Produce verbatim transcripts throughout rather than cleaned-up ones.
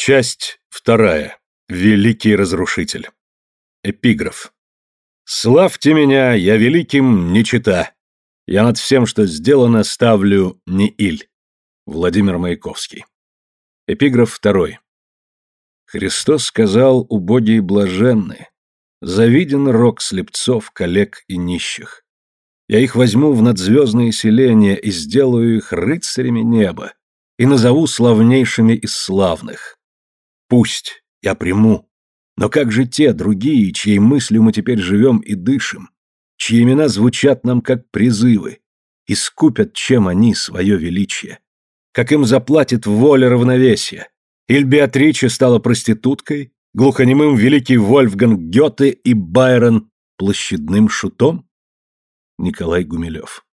Часть вторая. Великий разрушитель. Эпиграф. «Славьте меня, я великим не чета. Я над всем, что сделано, ставлю не иль». Владимир Маяковский. Эпиграф второй. Христос сказал: убогие блаженны, завиден рок слепцов, коллег и нищих. Я их возьму в надзвездные селения и сделаю их рыцарями неба и назову славнейшими из славных. Пусть я приму, но как же те другие, чьей мыслью мы теперь живем и дышим, чьи имена звучат нам как призывы, искупят чем они свое величие? Как им заплатит воля равновесия? Иль Беатриче стала проституткой, глухонемым великий Вольфганг Гёте и Байрон площадным шутом? Николай Гумилев.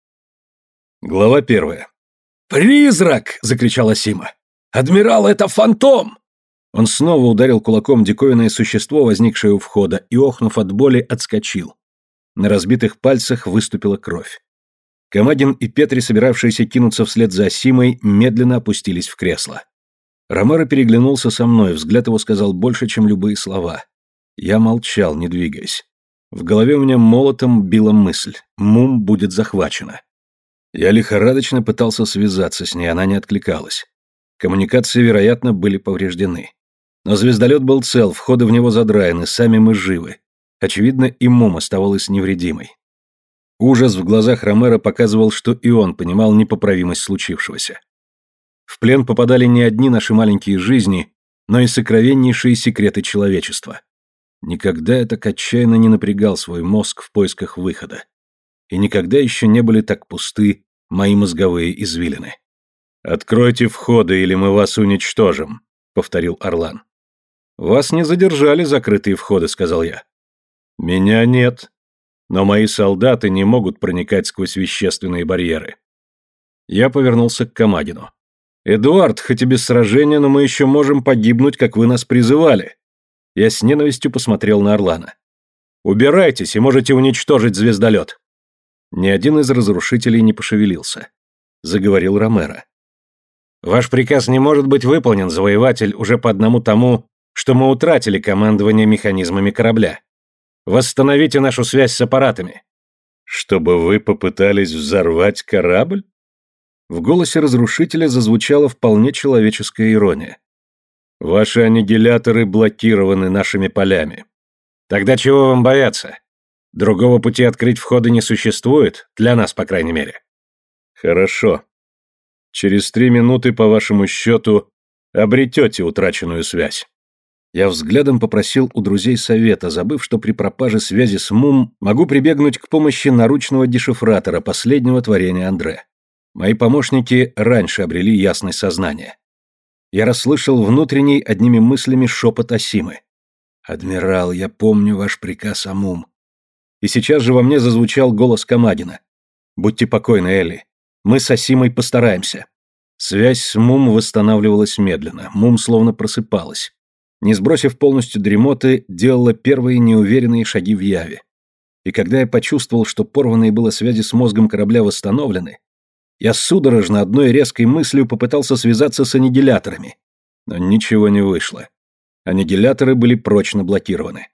Глава первая. «Призрак!» — закричала Сима. «Адмирал, это фантом!» Он снова ударил кулаком диковинное существо, возникшее у входа, и, охнув от боли, отскочил. На разбитых пальцах выступила кровь. Камагин и Петри, собиравшиеся кинуться вслед за Асимой, медленно опустились в кресло. Ромеро переглянулся со мной, взгляд его сказал больше, чем любые слова. Я молчал, не двигаясь. В голове у меня молотом била мысль: Мум будет захвачена. Я лихорадочно пытался связаться с ней, она не откликалась. Коммуникации, вероятно, были повреждены. Но звездолет был цел, входы в него задраены, сами мы живы. Очевидно, и Мум оставалась невредимой. Ужас в глазах Ромеро показывал, что и он понимал непоправимость случившегося. В плен попадали не одни наши маленькие жизни, но и сокровеннейшие секреты человечества. Никогда я так отчаянно не напрягал свой мозг в поисках выхода. И никогда еще не были так пусты мои мозговые извилины. «Откройте входы, или мы вас уничтожим», — повторил Орлан. «Вас не задержали закрытые входы», — сказал я. «Меня нет. Но мои солдаты не могут проникать сквозь вещественные барьеры». Я повернулся к Камагину. «Эдуард, хоть и без сражения, но мы еще можем погибнуть, как вы нас призывали». Я с ненавистью посмотрел на Орлана. «Убирайтесь и можете уничтожить звездолет». Ни один из разрушителей не пошевелился. Заговорил Ромеро. «Ваш приказ не может быть выполнен, завоеватель, уже по одному тому, что мы утратили командование механизмами корабля. Восстановите нашу связь с аппаратами». «Чтобы вы попытались взорвать корабль?» В голосе разрушителя зазвучала вполне человеческая ирония. «Ваши аннигиляторы блокированы нашими полями». «Тогда чего вам бояться? Другого пути открыть входы не существует, для нас, по крайней мере». «Хорошо. Через три минуты, по вашему счету, обретете утраченную связь». Я взглядом попросил у друзей совета, забыв, что при пропаже связи с Мум могу прибегнуть к помощи наручного дешифратора, последнего творения Андре. Мои помощники раньше обрели ясность сознания. Я расслышал внутренний одними мыслями шепот Асимы. «Адмирал, я помню ваш приказ о Мум». И сейчас же во мне зазвучал голос Камагина. «Будьте покойны, Элли. Мы с Асимой постараемся». Связь с Мум восстанавливалась медленно. Мум словно просыпалась. Не сбросив полностью дремоты, делала первые неуверенные шаги в яве. И когда я почувствовал, что порванные было связи с мозгом корабля восстановлены, я судорожно одной резкой мыслью попытался связаться с аннигиляторами. Но ничего не вышло. Аннигиляторы были прочно блокированы.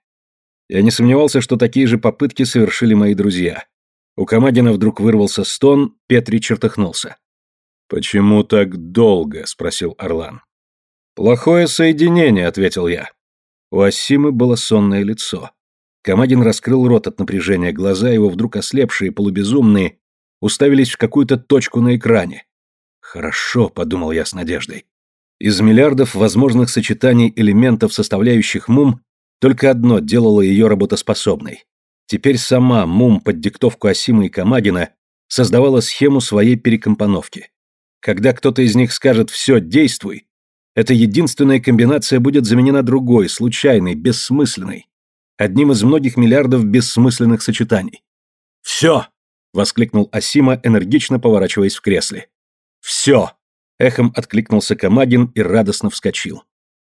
Я не сомневался, что такие же попытки совершили мои друзья. У Камагина вдруг вырвался стон, Петри чертыхнулся. «Почему так долго?» — спросил Орлан. «Плохое соединение», — ответил я. У Асимы было сонное лицо. Камагин раскрыл рот от напряжения, глаза его, вдруг ослепшие, полубезумные, уставились в какую-то точку на экране. «Хорошо», — подумал я с надеждой. Из миллиардов возможных сочетаний элементов, составляющих Мум, только одно делало ее работоспособной. Теперь сама Мум под диктовку Асимы и Камагина создавала схему своей перекомпоновки. Когда кто-то из них скажет «все, действуй», эта единственная комбинация будет заменена другой, случайной, бессмысленной, одним из многих миллиардов бессмысленных сочетаний. «Все!» — воскликнул Асима, энергично поворачиваясь в кресле. «Все!» — эхом откликнулся Камагин и радостно вскочил.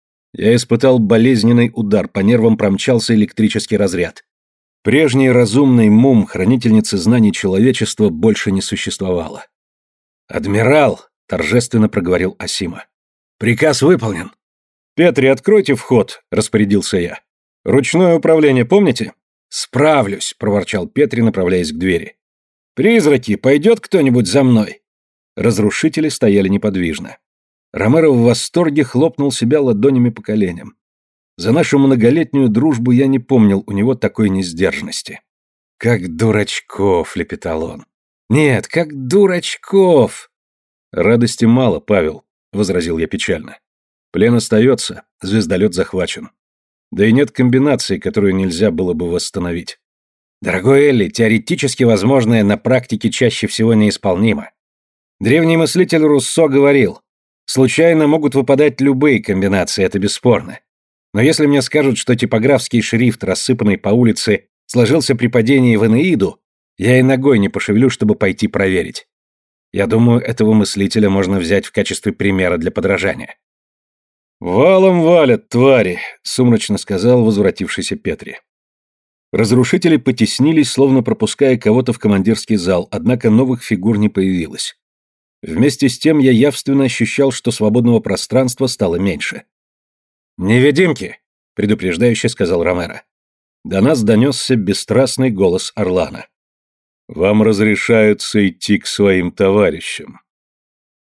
Я испытал болезненный удар, по нервам промчался электрический разряд. Прежней разумной Мум, хранительницы знаний человечества, больше не существовало. «Адмирал!» — торжественно проговорил Асима. «Приказ выполнен. «Петри, откройте вход», — распорядился я. «Ручное управление помните?» «Справлюсь», — проворчал Петри, направляясь к двери. «Призраки, пойдет кто-нибудь за мной?» Разрушители стояли неподвижно. Ромеро в восторге хлопнул себя ладонями по коленям. За нашу многолетнюю дружбу я не помнил у него такой несдержанности. «Как дурачков», — лепетал он. «Нет, как дурачков!» «Радости мало, Павел», — возразил я печально. «Плен остается, звездолет захвачен. Да и нет комбинации, которую нельзя было бы восстановить». «Дорогой Элли, теоретически возможное на практике чаще всего неисполнимо. Древний мыслитель Руссо говорил, случайно могут выпадать любые комбинации, это бесспорно. Но если мне скажут, что типографский шрифт, рассыпанный по улице, сложился при падении в Энеиду, я и ногой не пошевелю, чтобы пойти проверить. Я думаю, этого мыслителя можно взять в качестве примера для подражания». «Валом валят, твари», — сумрачно сказал возвратившийся Петри. Разрушители потеснились, словно пропуская кого-то в командирский зал, однако новых фигур не появилось. Вместе с тем я явственно ощущал, что свободного пространства стало меньше. «Невидимки», — предупреждающе сказал Ромеро. До нас донесся бесстрастный голос Орлана. «Вам разрешается идти к своим товарищам».